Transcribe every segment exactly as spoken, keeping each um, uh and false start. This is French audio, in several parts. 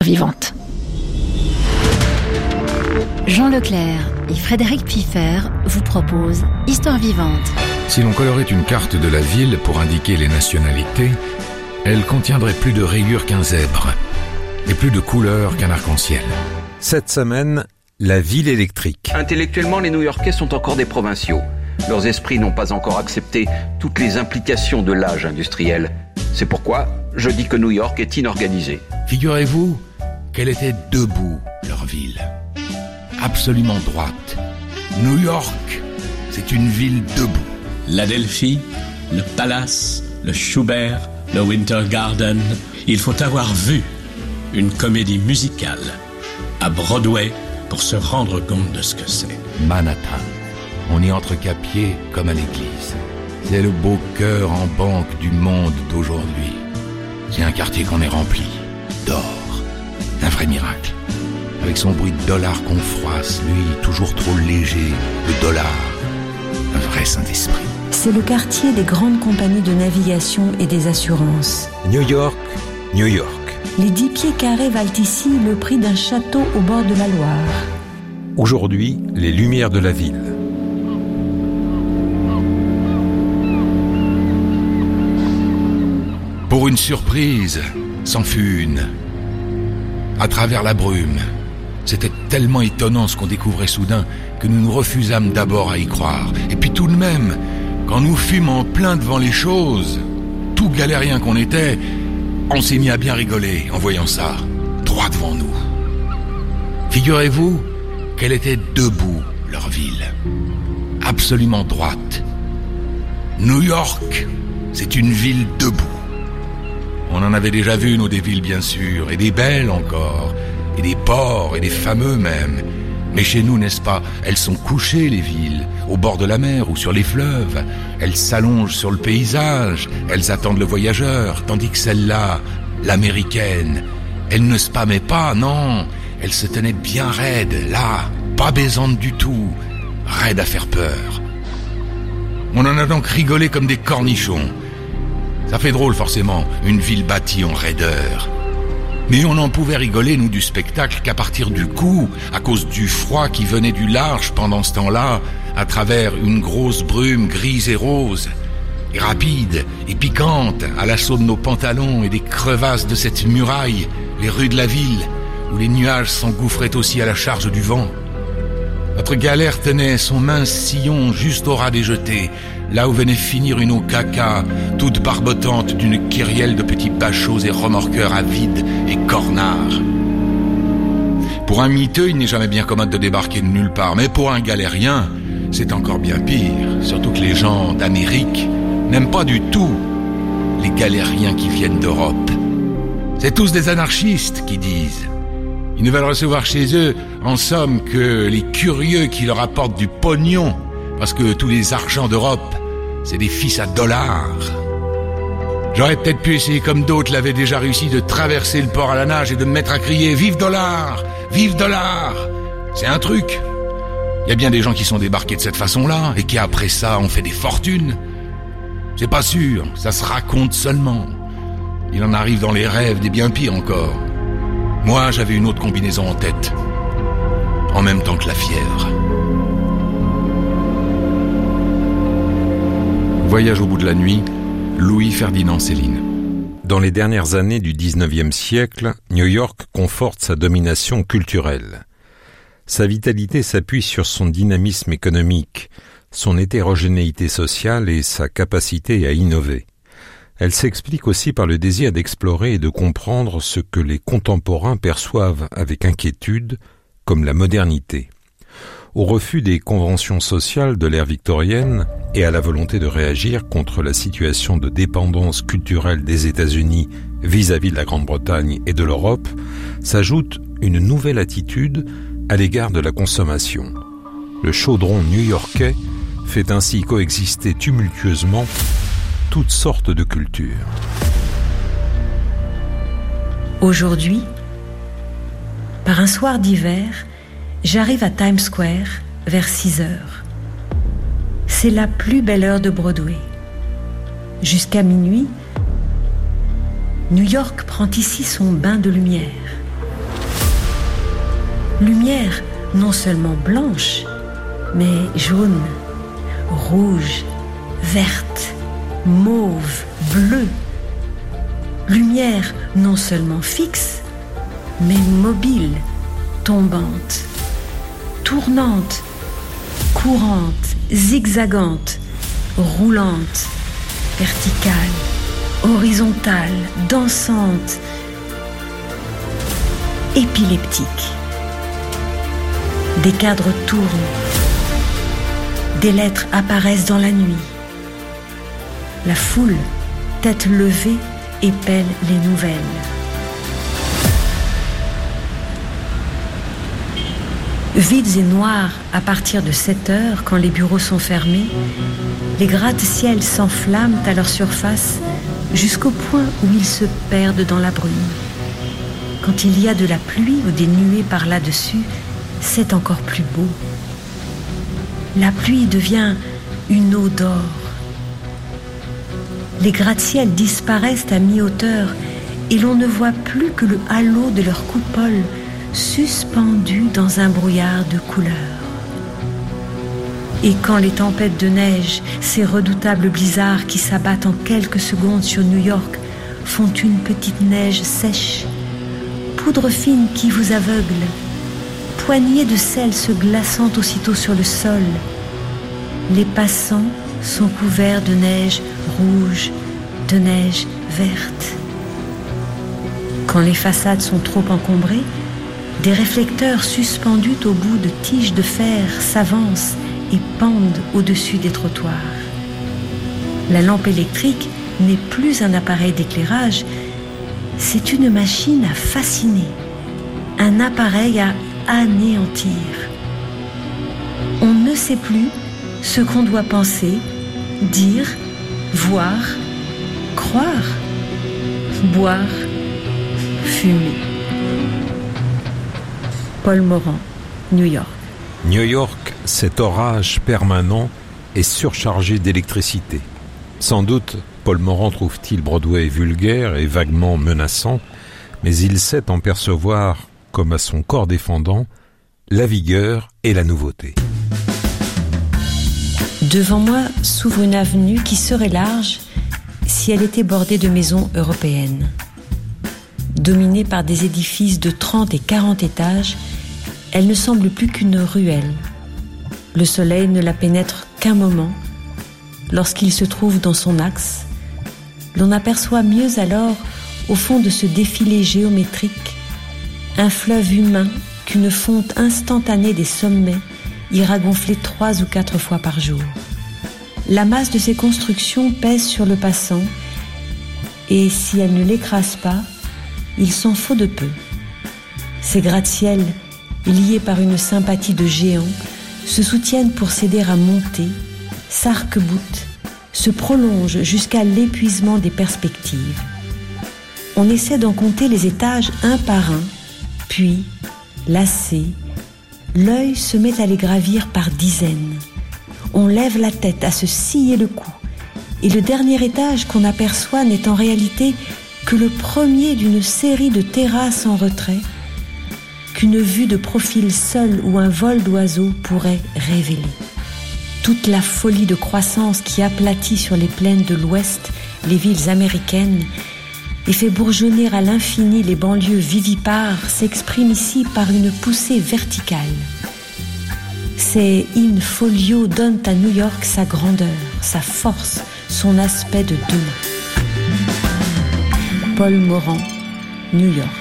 vivante. Jean Leclerc et Frédéric Piffer vous proposent Histoire vivante. Si l'on colorait une carte de la ville pour indiquer les nationalités, elle contiendrait plus de rayures qu'un zèbre et plus de couleurs qu'un arc-en-ciel. Cette semaine, la ville électrique. Intellectuellement, les New-Yorkais sont encore des provinciaux. Leurs esprits n'ont pas encore accepté toutes les implications de l'âge industriel. C'est pourquoi je dis que New York est inorganisée. Figurez-vous qu'elle était debout, leur ville. Absolument droite. New York, c'est une ville debout. L'Adelphi, le Palace, le Schubert, le Winter Garden. Il faut avoir vu une comédie musicale à Broadway pour se rendre compte de ce que c'est. Manhattan. On y entre qu'à pied comme à l'église. C'est le beau cœur en banque du monde d'aujourd'hui. C'est un quartier qu'on est rempli d'or. Un vrai miracle. Avec son bruit de dollars qu'on froisse, lui, toujours trop léger, le dollar. Un vrai Saint-Esprit. C'est le quartier des grandes compagnies de navigation et des assurances. New York, New York. Les dix pieds carrés valent ici le prix d'un château au bord de la Loire. Aujourd'hui, les lumières de la ville. Pour une surprise, c'en fut une. À travers la brume. C'était tellement étonnant ce qu'on découvrait soudain que nous nous refusâmes d'abord à y croire. Et puis tout de même, quand nous fûmes en plein devant les choses, tout galérien qu'on était, on s'est mis à bien rigoler en voyant ça, droit devant nous. Figurez-vous qu'elle était debout, leur ville. Absolument droite. New York, c'est une ville debout. On en avait déjà vu, nous, des villes, bien sûr, et des belles encore, et des ports, et des fameux même. Mais chez nous, n'est-ce pas, elles sont couchées, les villes, au bord de la mer ou sur les fleuves. Elles s'allongent sur le paysage, elles attendent le voyageur, tandis que celle-là, l'américaine, elle ne spammait pas, non. Elle se tenait bien raide, là, pas baisante du tout, raide à faire peur. On en a donc rigolé comme des cornichons. Ça fait drôle forcément, une ville bâtie en raideur. Mais on n'en pouvait rigoler, nous, du spectacle qu'à partir du coup, à cause du froid qui venait du large pendant ce temps-là, à travers une grosse brume grise et rose, et rapide et piquante, à l'assaut de nos pantalons et des crevasses de cette muraille, les rues de la ville, où les nuages s'engouffraient aussi à la charge du vent. Notre galère tenait son mince sillon juste au ras des jetées, là où venait finir une eau caca, toute barbotante d'une kyrielle de petits bachots et remorqueurs avides et cornards. Pour un miteux, il n'est jamais bien commode de débarquer de nulle part, mais pour un galérien, c'est encore bien pire, surtout que les gens d'Amérique n'aiment pas du tout les galériens qui viennent d'Europe. C'est tous des anarchistes qui disent. Ils ne veulent recevoir chez eux, en somme, que les curieux qui leur apportent du pognon, parce que tous les argents d'Europe, c'est des fils à dollars. J'aurais peut-être pu essayer comme d'autres l'avaient déjà réussi de traverser le port à la nage et de me mettre à crier « Vive dollar! Vive dollar !» C'est un truc. Il y a bien des gens qui sont débarqués de cette façon-là et qui après ça ont fait des fortunes. C'est pas sûr, ça se raconte seulement. Il en arrive dans les rêves des bien pires encore. Moi, j'avais une autre combinaison en tête. En même temps que la fièvre. Voyage au bout de la nuit, Louis-Ferdinand Céline. Dans les dernières années du dix-neuvième siècle, New York conforte sa domination culturelle. Sa vitalité s'appuie sur son dynamisme économique, son hétérogénéité sociale et sa capacité à innover. Elle s'explique aussi par le désir d'explorer et de comprendre ce que les contemporains perçoivent avec inquiétude comme la modernité. Au refus des conventions sociales de l'ère victorienne et à la volonté de réagir contre la situation de dépendance culturelle des États-Unis vis-à-vis de la Grande-Bretagne et de l'Europe, s'ajoute une nouvelle attitude à l'égard de la consommation. Le chaudron new-yorkais fait ainsi coexister tumultueusement toutes sortes de cultures. Aujourd'hui, par un soir d'hiver, j'arrive à Times Square vers six heures. C'est la plus belle heure de Broadway. Jusqu'à minuit, New York prend ici son bain de lumière. Lumière non seulement blanche, mais jaune, rouge, verte, mauve, bleue. Lumière non seulement fixe, mais mobile, tombante, tournante, courante, zigzagante, roulante, verticale, horizontale, dansante, épileptique. Des cadres tournent, des lettres apparaissent dans la nuit. La foule, tête levée, épelle les nouvelles. Vides et noirs à partir de sept heures, quand les bureaux sont fermés, les gratte-ciels s'enflamment à leur surface jusqu'au point où ils se perdent dans la brume. Quand il y a de la pluie ou des nuées par là-dessus, c'est encore plus beau. La pluie devient une eau d'or. Les gratte-ciels disparaissent à mi-hauteur et l'on ne voit plus que le halo de leur coupole suspendu dans un brouillard de couleurs. Et quand les tempêtes de neige, ces redoutables blizzards qui s'abattent en quelques secondes sur New York, font une petite neige sèche, poudre fine qui vous aveugle, poignée de sel se glaçant aussitôt sur le sol, les passants sont couverts de neige rouge, de neige verte. Quand les façades sont trop encombrées, des réflecteurs suspendus au bout de tiges de fer s'avancent et pendent au-dessus des trottoirs. La lampe électrique n'est plus un appareil d'éclairage, c'est une machine à fasciner, un appareil à anéantir. On ne sait plus ce qu'on doit penser, dire, voir, croire, boire, fumer. Paul Morand, New York. New York, cet orage permanent est surchargé d'électricité. Sans doute, Paul Morand trouve-t-il Broadway vulgaire et vaguement menaçant, mais il sait en percevoir, comme à son corps défendant, la vigueur et la nouveauté. Devant moi s'ouvre une avenue qui serait large si elle était bordée de maisons européennes. Dominée par des édifices de trente et quarante étages, elle ne semble plus qu'une ruelle. Le soleil ne la pénètre qu'un moment. Lorsqu'il se trouve dans son axe, l'on aperçoit mieux alors, au fond de ce défilé géométrique, un fleuve humain qu'une fonte instantanée des sommets ira gonfler trois ou quatre fois par jour. La masse de ces constructions pèse sur le passant, et si elle ne l'écrase pas, il s'en faut de peu. Ces gratte-ciels, liés par une sympathie de géants, se soutiennent pour s'aider à monter, s'arc-boutent, se prolongent jusqu'à l'épuisement des perspectives. On essaie d'en compter les étages un par un, puis, lassé, l'œil se met à les gravir par dizaines. On lève la tête à se scier le cou, et le dernier étage qu'on aperçoit n'est en réalité que le premier d'une série de terrasses en retrait qu'une vue de profil seul ou un vol d'oiseaux pourrait révéler. Toute la folie de croissance qui aplatit sur les plaines de l'Ouest les villes américaines et fait bourgeonner à l'infini les banlieues vivipares s'exprime ici par une poussée verticale. Ces in folio donnent à New York sa grandeur, sa force, son aspect de demain. Paul Morand, New York.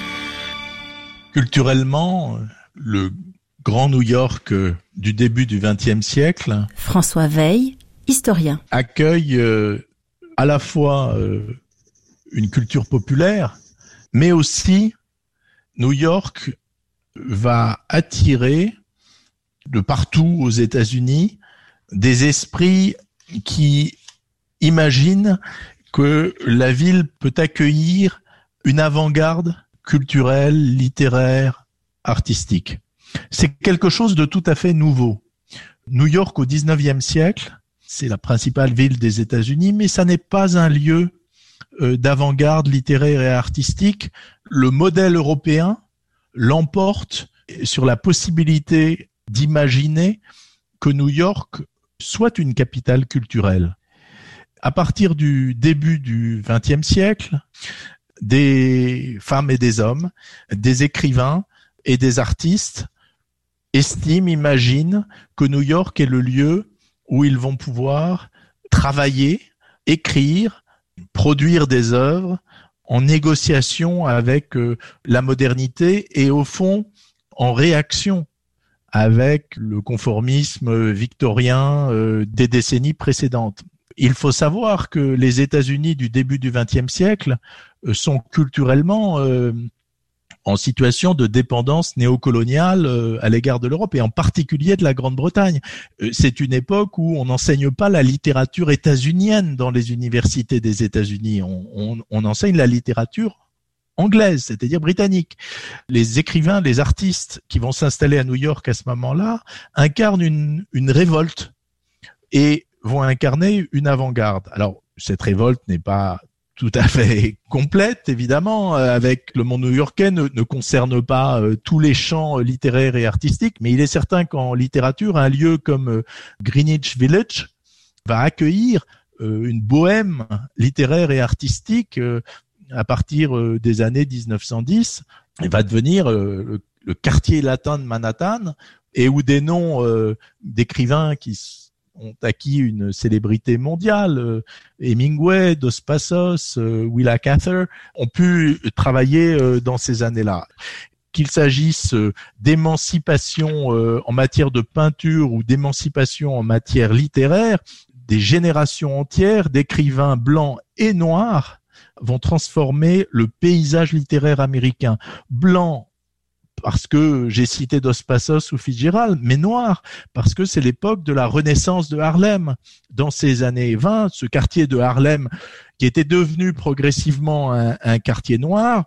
Culturellement, le grand New York du début du vingtième siècle, François Veil, historien, accueille euh, à la fois euh, une culture populaire, mais aussi New York va attirer de partout aux États-Unis des esprits qui imaginent que la ville peut accueillir une avant-garde culturelle, littéraire, artistique. C'est quelque chose de tout à fait nouveau. New York au dix-neuvième siècle, c'est la principale ville des États-Unis, mais ça n'est pas un lieu euh, d'avant-garde littéraire et artistique. Le modèle européen l'emporte sur la possibilité d'imaginer que New York soit une capitale culturelle. À partir du début du vingtième siècle, des femmes et des hommes, des écrivains et des artistes estiment, imaginent que New York est le lieu où ils vont pouvoir travailler, écrire, produire des œuvres en négociation avec euh, la modernité et au fond en réaction avec le conformisme victorien euh, des décennies précédentes. Il faut savoir que les États-Unis du début du vingtième siècle euh, sont culturellement euh, en situation de dépendance néocoloniale euh, à l'égard de l'Europe et en particulier de la Grande-Bretagne. Euh, c'est une époque où on n'enseigne pas la littérature états-unienne dans les universités des États-Unis. On, on, on enseigne la littérature anglaise, c'est-à-dire britannique. Les écrivains, les artistes qui vont s'installer à New York à ce moment-là incarnent une, une révolte et vont incarner une avant-garde. Alors, cette révolte n'est pas tout à fait complète, évidemment, avec le monde new-yorkais ne, ne concerne pas euh, tous les champs littéraires et artistiques, mais il est certain qu'en littérature, un lieu comme euh, Greenwich Village va accueillir euh, une bohème littéraire et artistique euh, à partir euh, des années dix-neuf cent dix, et va devenir euh, le, le quartier latin de Manhattan, et où des noms euh, d'écrivains qui ont acquis une célébrité mondiale, euh, Hemingway, Dos Passos, euh, Willa Cather, ont pu travailler euh, dans ces années-là. Qu'il s'agisse euh, d'émancipation euh, en matière de peinture ou d'émancipation en matière littéraire, des générations entières d'écrivains blancs et noirs vont transformer le paysage littéraire américain. Blanc, parce que j'ai cité Dos Passos ou Fitzgerald, mais noir, parce que c'est l'époque de la renaissance de Harlem. Dans ces années vingt, ce quartier de Harlem, qui était devenu progressivement un, un quartier noir,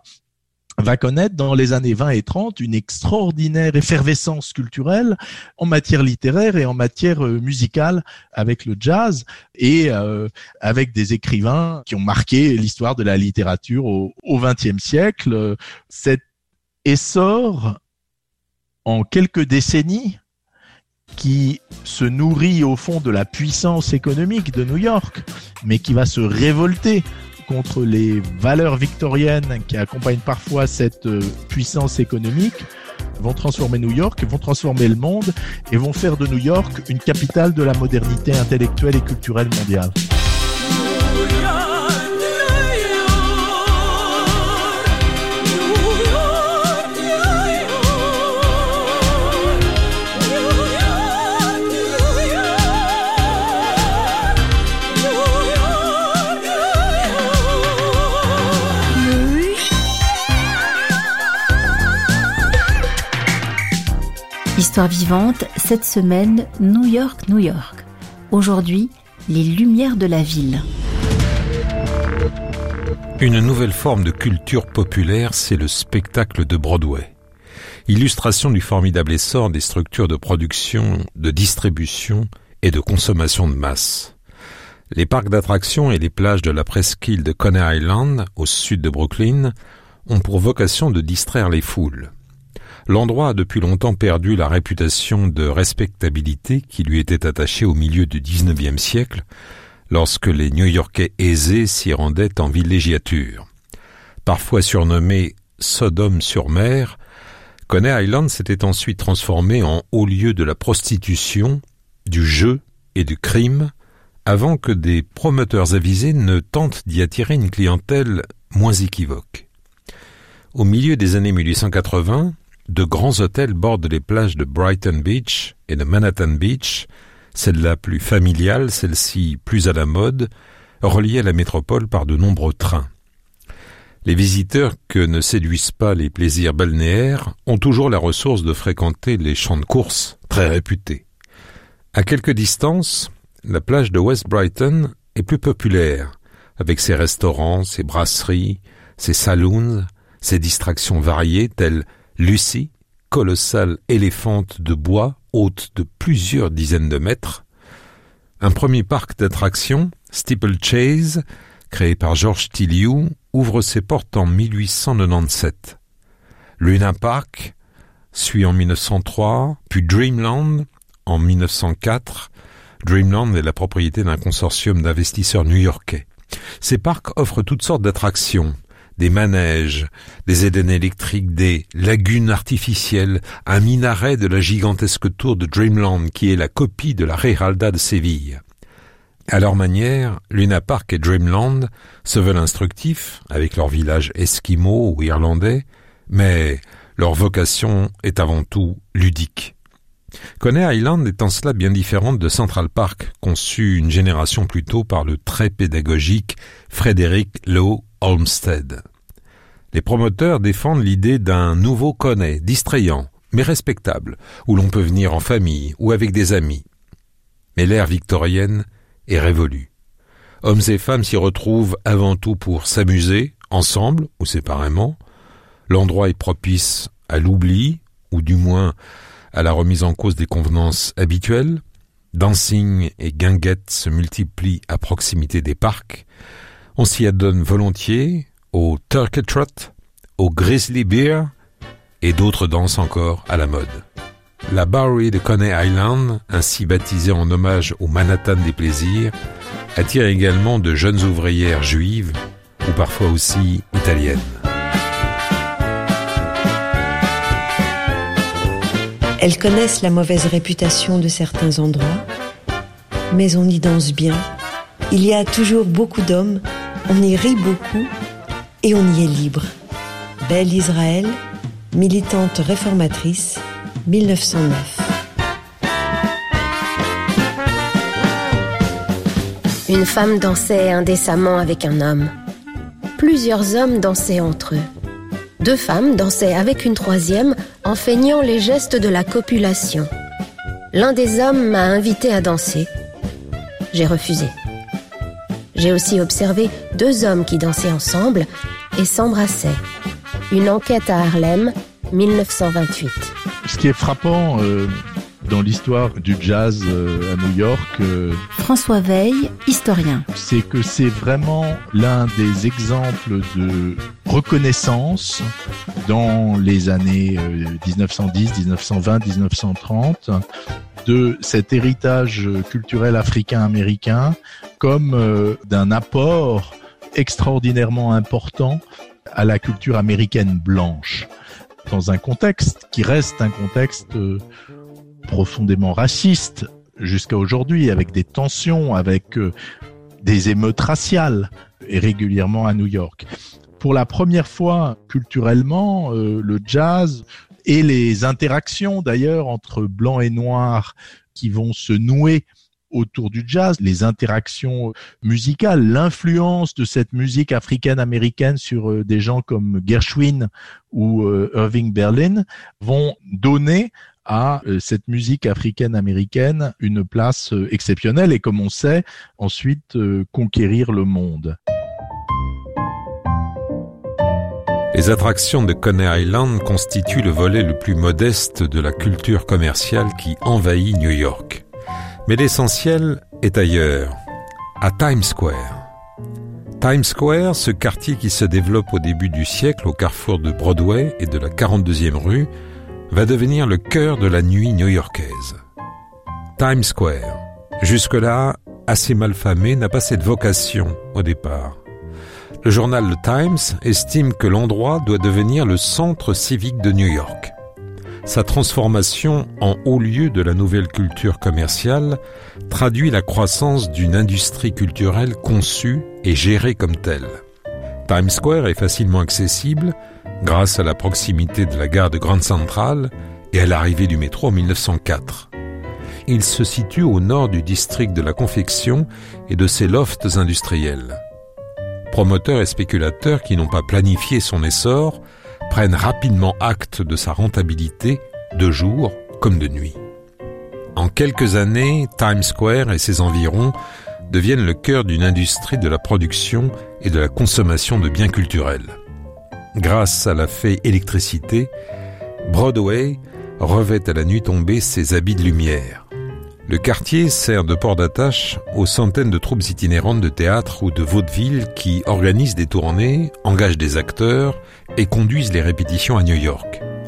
va connaître dans les années vingt et trente une extraordinaire effervescence culturelle en matière littéraire et en matière euh, musicale avec le jazz et euh, avec des écrivains qui ont marqué l'histoire de la littérature au, au vingtième siècle. Cet essor en quelques décennies qui se nourrit au fond de la puissance économique de New York, mais qui va se révolter contre les valeurs victoriennes qui accompagnent parfois cette puissance économique, vont transformer New York, vont transformer le monde et vont faire de New York une capitale de la modernité intellectuelle et culturelle mondiale. Histoire vivante, cette semaine, New York, New York. Aujourd'hui, les lumières de la ville. Une nouvelle forme de culture populaire, c'est le spectacle de Broadway. Illustration du formidable essor des structures de production, de distribution et de consommation de masse. Les parcs d'attractions et les plages de la presqu'île de Coney Island, au sud de Brooklyn, ont pour vocation de distraire les foules. L'endroit a depuis longtemps perdu la réputation de respectabilité qui lui était attachée au milieu du dix-neuvième siècle, lorsque les New-Yorkais aisés s'y rendaient en villégiature. Parfois surnommé Sodome-sur-Mer, Coney Island s'était ensuite transformé en haut lieu de la prostitution, du jeu et du crime, avant que des promoteurs avisés ne tentent d'y attirer une clientèle moins équivoque. Au milieu des années mille huit cent quatre-vingts, de grands hôtels bordent les plages de Brighton Beach et de Manhattan Beach, celle-là plus familiale, celle-ci plus à la mode, reliée à la métropole par de nombreux trains. Les visiteurs que ne séduisent pas les plaisirs balnéaires ont toujours la ressource de fréquenter les champs de course, très réputés. À quelque distance, la plage de West Brighton est plus populaire, avec ses restaurants, ses brasseries, ses saloons, ses distractions variées telles Lucy, colossale éléphante de bois, haute de plusieurs dizaines de mètres. Un premier parc d'attractions, Steeplechase, créé par George T. Liu, ouvre ses portes en mille huit cent quatre-vingt-dix-sept. Luna Park, suit en mille neuf cent trois, puis Dreamland en mille neuf cent quatre. Dreamland est la propriété d'un consortium d'investisseurs new-yorkais. Ces parcs offrent toutes sortes d'attractions, des manèges, des édennes électriques, des lagunes artificielles, un minaret de la gigantesque tour de Dreamland qui est la copie de la Giralda de Séville. À leur manière, Luna Park et Dreamland se veulent instructifs, avec leur village esquimau ou irlandais, mais leur vocation est avant tout ludique. Coney Island est en cela bien différente de Central Park, conçu une génération plus tôt par le très pédagogique Frederick Law Olmsted. Les promoteurs défendent l'idée d'un nouveau Coney, distrayant, mais respectable, où l'on peut venir en famille ou avec des amis. Mais l'ère victorienne est révolue. Hommes et femmes s'y retrouvent avant tout pour s'amuser, ensemble ou séparément. L'endroit est propice à l'oubli, ou du moins à la remise en cause des convenances habituelles. Dancing et guinguettes se multiplient à proximité des parcs. On s'y adonne volontiers au turkey trot, au grizzly bear et d'autres danses encore à la mode. La Bowery de Coney Island, ainsi baptisée en hommage au Manhattan des plaisirs, attire également de jeunes ouvrières juives ou parfois aussi italiennes. Elles connaissent la mauvaise réputation de certains endroits, mais on y danse bien. Il y a toujours beaucoup d'hommes, on y rit beaucoup et on y est libre. Belle Israël, militante réformatrice, mille neuf cent neuf. Une femme dansait indécemment avec un homme. Plusieurs hommes dansaient entre eux. Deux femmes dansaient avec une troisième en feignant les gestes de la copulation. L'un des hommes m'a invité à danser. J'ai refusé. J'ai aussi observé deux hommes qui dansaient ensemble et s'embrassaient. Une enquête à Harlem, mille neuf cent vingt-huit. Ce qui est frappant euh, dans l'histoire du jazz euh, à New York, euh, François Veil, historien. c'est que c'est vraiment l'un des exemples de reconnaissance dans les années euh, dix-neuf cent dix, dix-neuf cent vingt, dix-neuf cent trente de cet héritage culturel africain-américain comme euh, d'un apport extraordinairement important à la culture américaine blanche, dans un contexte qui reste un contexte euh, profondément raciste jusqu'à aujourd'hui, avec des tensions, avec euh, des émeutes raciales, et régulièrement à New York. Pour la première fois, culturellement, euh, le jazz et les interactions d'ailleurs entre blancs et noirs qui vont se nouer autour du jazz, les interactions musicales, l'influence de cette musique africaine-américaine sur euh, des gens comme Gershwin ou euh, Irving Berlin vont donner à euh, cette musique africaine-américaine une place euh, exceptionnelle et, comme on sait, ensuite euh, conquérir le monde. Les attractions de Coney Island constituent le volet le plus modeste de la culture commerciale qui envahit New York. Mais l'essentiel est ailleurs, à Times Square. Times Square, ce quartier qui se développe au début du siècle au carrefour de Broadway et de la quarante-deuxième rue, va devenir le cœur de la nuit new-yorkaise. Times Square, jusque-là assez malfamé, n'a pas cette vocation au départ. Le journal The Times estime que l'endroit doit devenir le centre civique de New York. Sa transformation en haut lieu de la nouvelle culture commerciale traduit la croissance d'une industrie culturelle conçue et gérée comme telle. Times Square est facilement accessible grâce à la proximité de la gare de Grand Central et à l'arrivée du métro en mille neuf cent quatre. Il se situe au nord du district de la confection et de ses lofts industriels. Promoteurs et spéculateurs qui n'ont pas planifié son essor prennent rapidement acte de sa rentabilité, de jour comme de nuit. En quelques années, Times Square et ses environs deviennent le cœur d'une industrie de la production et de la consommation de biens culturels. Grâce à la fée électricité, Broadway revêt à la nuit tombée ses habits de lumière. Le quartier sert de port d'attache aux centaines de troupes itinérantes de théâtre ou de vaudeville qui organisent des tournées, engagent des acteurs et conduisent les répétitions à New York.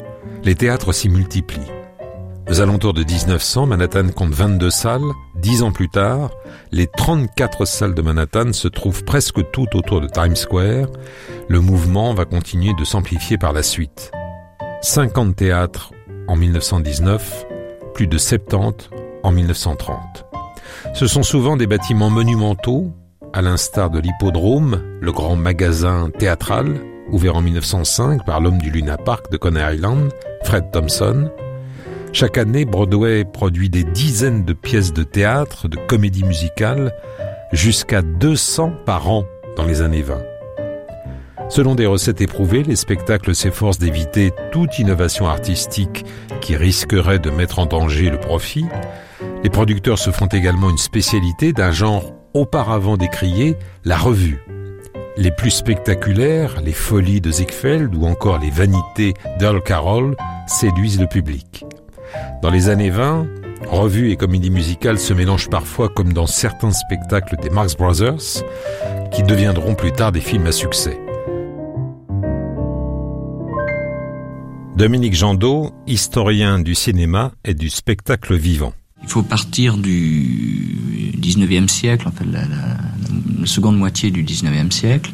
Les théâtres s'y multiplient. Aux alentours de dix-neuf cents, Manhattan compte vingt-deux salles. Dix ans plus tard, les trente-quatre salles de Manhattan se trouvent presque toutes autour de Times Square. Le mouvement va continuer de s'amplifier par la suite. cinquante théâtres en mille neuf cent dix-neuf, plus de soixante-dix en mille neuf cent trente. Ce sont souvent des bâtiments monumentaux, à l'instar de l'Hippodrome, le grand magasin théâtral, ouvert en mille neuf cent cinq par l'homme du Luna Park de Coney Island, Fred Thompson. Chaque année, Broadway produit des dizaines de pièces de théâtre, de comédies musicales, jusqu'à deux cents par an dans les années vingt. Selon des recettes éprouvées, les spectacles s'efforcent d'éviter toute innovation artistique qui risquerait de mettre en danger le profit. Les producteurs se font également une spécialité d'un genre auparavant décrié, la revue. Les plus spectaculaires, les folies de Ziegfeld ou encore les vanités d'Earl Carroll séduisent le public. Dans les années vingt, revue et comédie musicale se mélangent parfois comme dans certains spectacles des Marx Brothers, qui deviendront plus tard des films à succès. Dominique Jandot, historien du cinéma et du spectacle vivant. Il faut partir du dix-neuvième siècle, en fait, la, la, la seconde moitié du dix-neuvième siècle.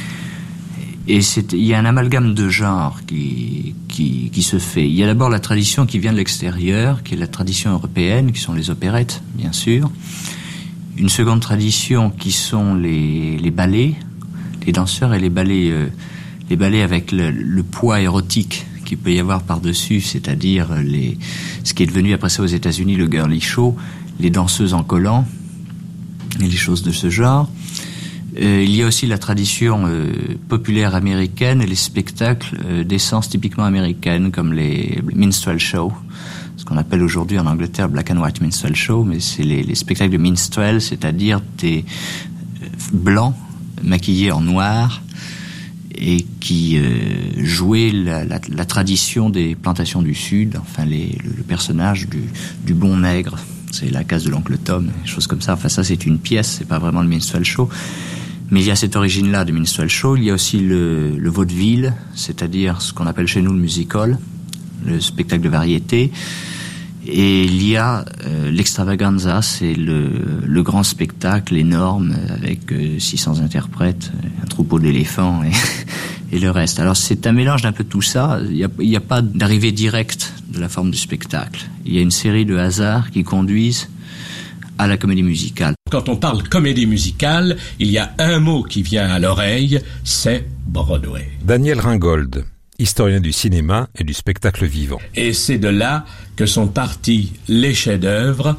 Et c'est, il y a un amalgame de genres qui, qui, qui se fait. Il y a d'abord la tradition qui vient de l'extérieur, qui est la tradition européenne, qui sont les opérettes, bien sûr. Une seconde tradition qui sont les, les ballets, les danseurs et les ballets, euh, les ballets avec le, le poids érotique qu'il peut y avoir par-dessus, c'est-à-dire les, ce qui est devenu après ça aux États-Unis le girly show, les danseuses en collant et les choses de ce genre. Euh, il y a aussi la tradition euh, populaire américaine et les spectacles euh, d'essence typiquement américaine comme les, les minstrel shows, ce qu'on appelle aujourd'hui en Angleterre black and white minstrel show, mais c'est les, les spectacles de minstrel, c'est-à-dire des euh, blancs maquillés en noir et qui euh, jouaient la, la, la tradition des plantations du Sud, enfin les, le, le personnage du, du bon nègre, c'est la case de l'oncle Tom, des choses comme ça. Enfin ça c'est une pièce, c'est pas vraiment le minstrel show. Mais il y a cette origine-là de minstrel show. Il y a aussi le, le vaudeville, c'est-à-dire ce qu'on appelle chez nous le music hall, le spectacle de variété. Et il y a euh, l'extravaganza, c'est le, le grand spectacle énorme avec euh, six cents interprètes, un troupeau d'éléphants et, et le reste. Alors c'est un mélange d'un peu tout ça. Il n'y a, il y a pas d'arrivée directe de la forme du spectacle. Il y a une série de hasards qui conduisent à la comédie musicale. Quand on parle comédie musicale, il y a un mot qui vient à l'oreille, c'est Broadway. Daniel Ringold, historien du cinéma et du spectacle vivant. Et c'est de là que sont partis les chefs-d'œuvre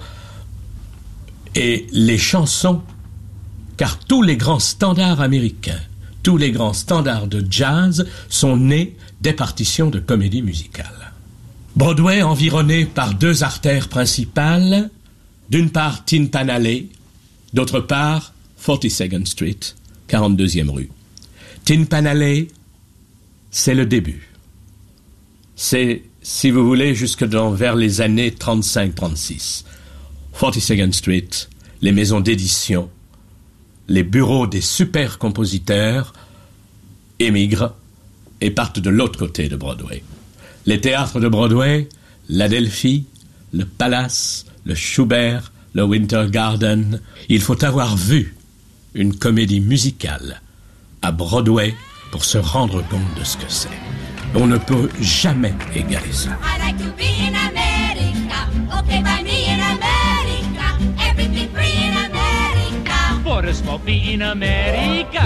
et les chansons, car tous les grands standards américains, tous les grands standards de jazz sont nés des partitions de comédie musicale. Broadway environné par deux artères principales, d'une part Tin Pan Alley, d'autre part forty-second Street, quarante-deuxième rue. Tin Pan Alley, c'est le début. C'est, si vous voulez, jusque dans, vers les années trente-cinq trente-six. forty-second Street, les maisons d'édition, les bureaux des super compositeurs émigrent et partent de l'autre côté de Broadway. Les théâtres de Broadway, l'Adelphi, le Palace, le Schubert, le Winter Garden. Il faut avoir vu une comédie musicale à Broadway pour se rendre compte de ce que c'est. On ne peut jamais égaler ça. I like to be in America, okay by me in America, everything free in America. For a smoke be in America.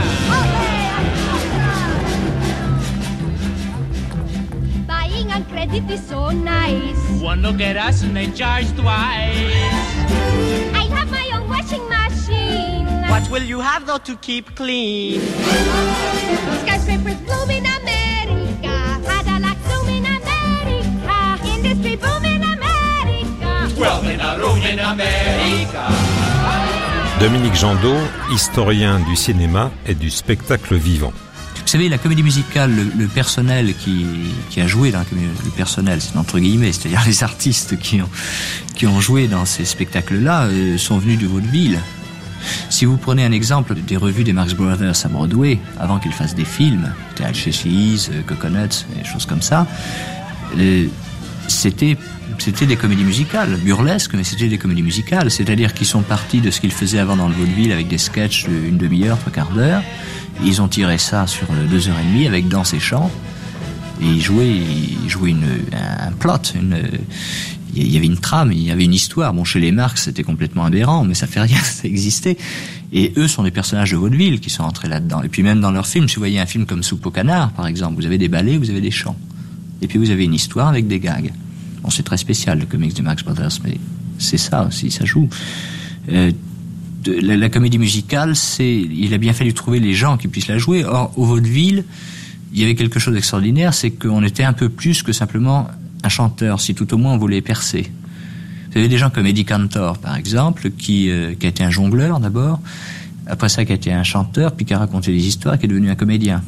Buying on credit is so nice. One look at us and they charge twice. I have my own washing machine. What will you have though to keep clean? Skyscrapers bloom in America. Cadillac bloom in America. Industry boom in America. Twelve in a room in America. Dominique Jandot, historien du cinéma et du spectacle vivant. Vous savez, la comédie musicale, le, le personnel qui, qui a joué dans la comédie, le personnel, c'est entre guillemets, c'est-à-dire les artistes qui ont, qui ont joué dans ces spectacles-là, euh, sont venus du vaudeville. Si vous prenez un exemple des revues des Marx Brothers à Broadway, avant qu'ils fassent des films, Théâtre chez Cheese, Coconuts, des choses comme ça, euh, c'était, c'était des comédies musicales, burlesques, mais c'était des comédies musicales. C'est-à-dire qu'ils sont partis de ce qu'ils faisaient avant dans le vaudeville avec des sketchs d'une demi-heure, trois quarts d'heure. Ils ont tiré ça sur deux heures et demie avec danse et chant. Et ils jouaient, ils jouaient une, un plot, une, il y avait une trame, il y avait une histoire. Bon, chez les Marx, c'était complètement aberrant, mais ça fait rien, ça existait. Et eux sont des personnages de vaudeville qui sont entrés là-dedans. Et puis même dans leurs films, si vous voyez un film comme Soupe au canard, par exemple, vous avez des ballets, vous avez des chants. Et puis vous avez une histoire avec des gags. Bon, c'est très spécial, le comics des Marx Brothers, mais c'est ça aussi, ça joue. Euh, de, la, la comédie musicale, c'est, il a bien fallu trouver les gens qui puissent la jouer. Or, au vaudeville, il y avait quelque chose d'extraordinaire, c'est qu'on était un peu plus que simplement un chanteur, si tout au moins on voulait percer. Vous avez des gens comme Eddie Cantor, par exemple, qui, euh, qui a été un jongleur d'abord, après ça qui a été un chanteur, puis qui a raconté des histoires, qui est devenu un comédien.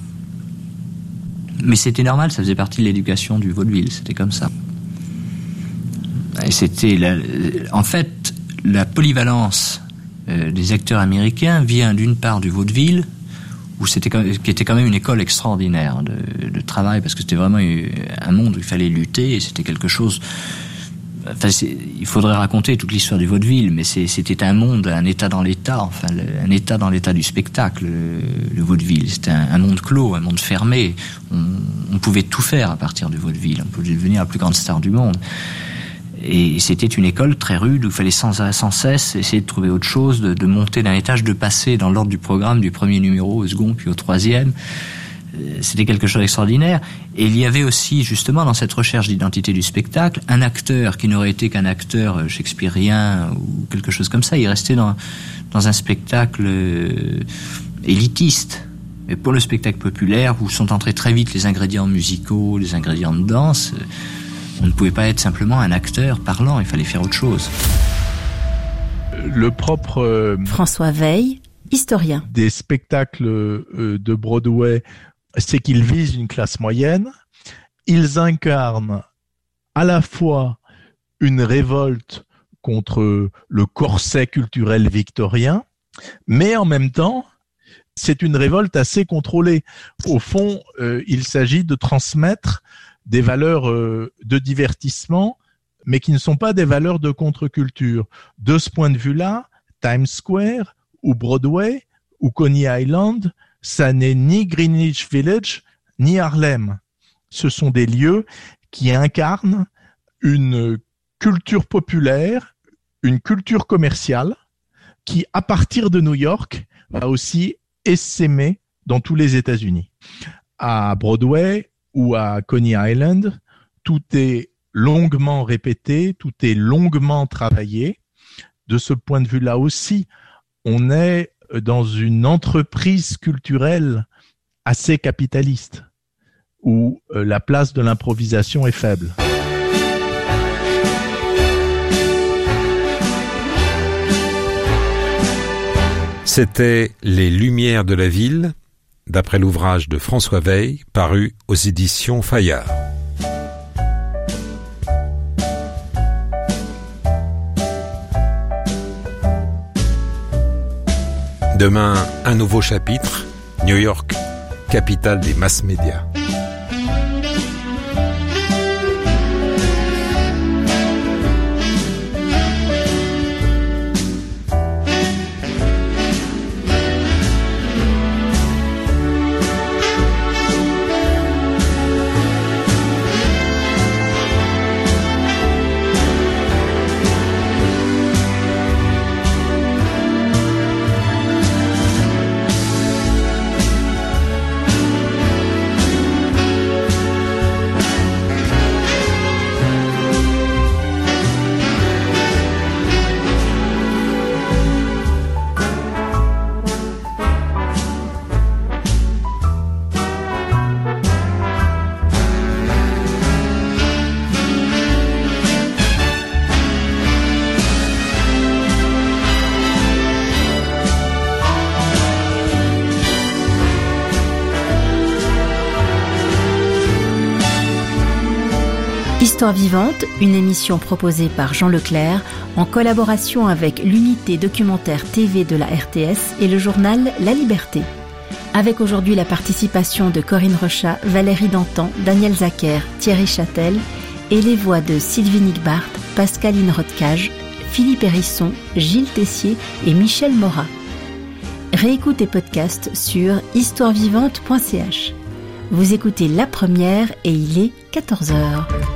Mais c'était normal, ça faisait partie de l'éducation du vaudeville, c'était comme ça. Et c'était, la, en fait, la polyvalence euh, des acteurs américains vient d'une part du vaudeville, où c'était, qui était quand même une école extraordinaire de, de travail, parce que c'était vraiment un monde où il fallait lutter, et c'était quelque chose... Enfin, il faudrait raconter toute l'histoire du vaudeville, mais c'est, c'était un monde, un état dans l'état, enfin, le, un état dans l'état du spectacle, le, le vaudeville. C'était un, un monde clos, un monde fermé. On, on pouvait tout faire à partir du vaudeville. On pouvait devenir la plus grande star du monde. Et c'était une école très rude où il fallait sans, sans cesse essayer de trouver autre chose, de, de monter d'un étage, de passer dans l'ordre du programme du premier numéro au second, puis au troisième. C'était quelque chose d'extraordinaire. Et il y avait aussi, justement, dans cette recherche d'identité du spectacle, un acteur qui n'aurait été qu'un acteur shakespearien ou quelque chose comme ça. Il restait dans, dans un spectacle euh, élitiste. Et pour le spectacle populaire, où sont entrés très vite les ingrédients musicaux, les ingrédients de danse, on ne pouvait pas être simplement un acteur parlant, il fallait faire autre chose. Le propre... Euh, François Veil, historien. Des spectacles euh, de Broadway, c'est qu'ils visent une classe moyenne. Ils incarnent à la fois une révolte contre le corset culturel victorien, mais en même temps, c'est une révolte assez contrôlée. Au fond, euh, il s'agit de transmettre des valeurs euh, de divertissement, mais qui ne sont pas des valeurs de contre-culture. De ce point de vue-là, Times Square ou Broadway ou Coney Island, ça n'est ni Greenwich Village ni Harlem. Ce sont des lieux qui incarnent une culture populaire, une culture commerciale, qui, à partir de New York, va aussi essaimer dans tous les États-Unis. À Broadway ou à Coney Island, tout est longuement répété, tout est longuement travaillé. De ce point de vue-là aussi, on est dans une entreprise culturelle assez capitaliste, où la place de l'improvisation est faible. C'était Les Lumières de la Ville, d'après l'ouvrage de François Veil, paru aux éditions Fayard. Demain, un nouveau chapitre, New York, capitale des masses médias. Histoire vivante, une émission proposée par Jean Leclerc en collaboration avec l'unité documentaire T V de la R T S et le journal La Liberté. avec aujourd'hui la participation de Corinne Rechat, Valérie Dantan, Daniel Zacher, Thierry Châtel et les voix de Sylvie Nicbart, Pascaline Rothkage, Philippe Hérisson, Gilles Tessier et Michel Morat. Réécoute et podcast sur histoire vivante point c h. Vous écoutez La Première et il est quatorze heures.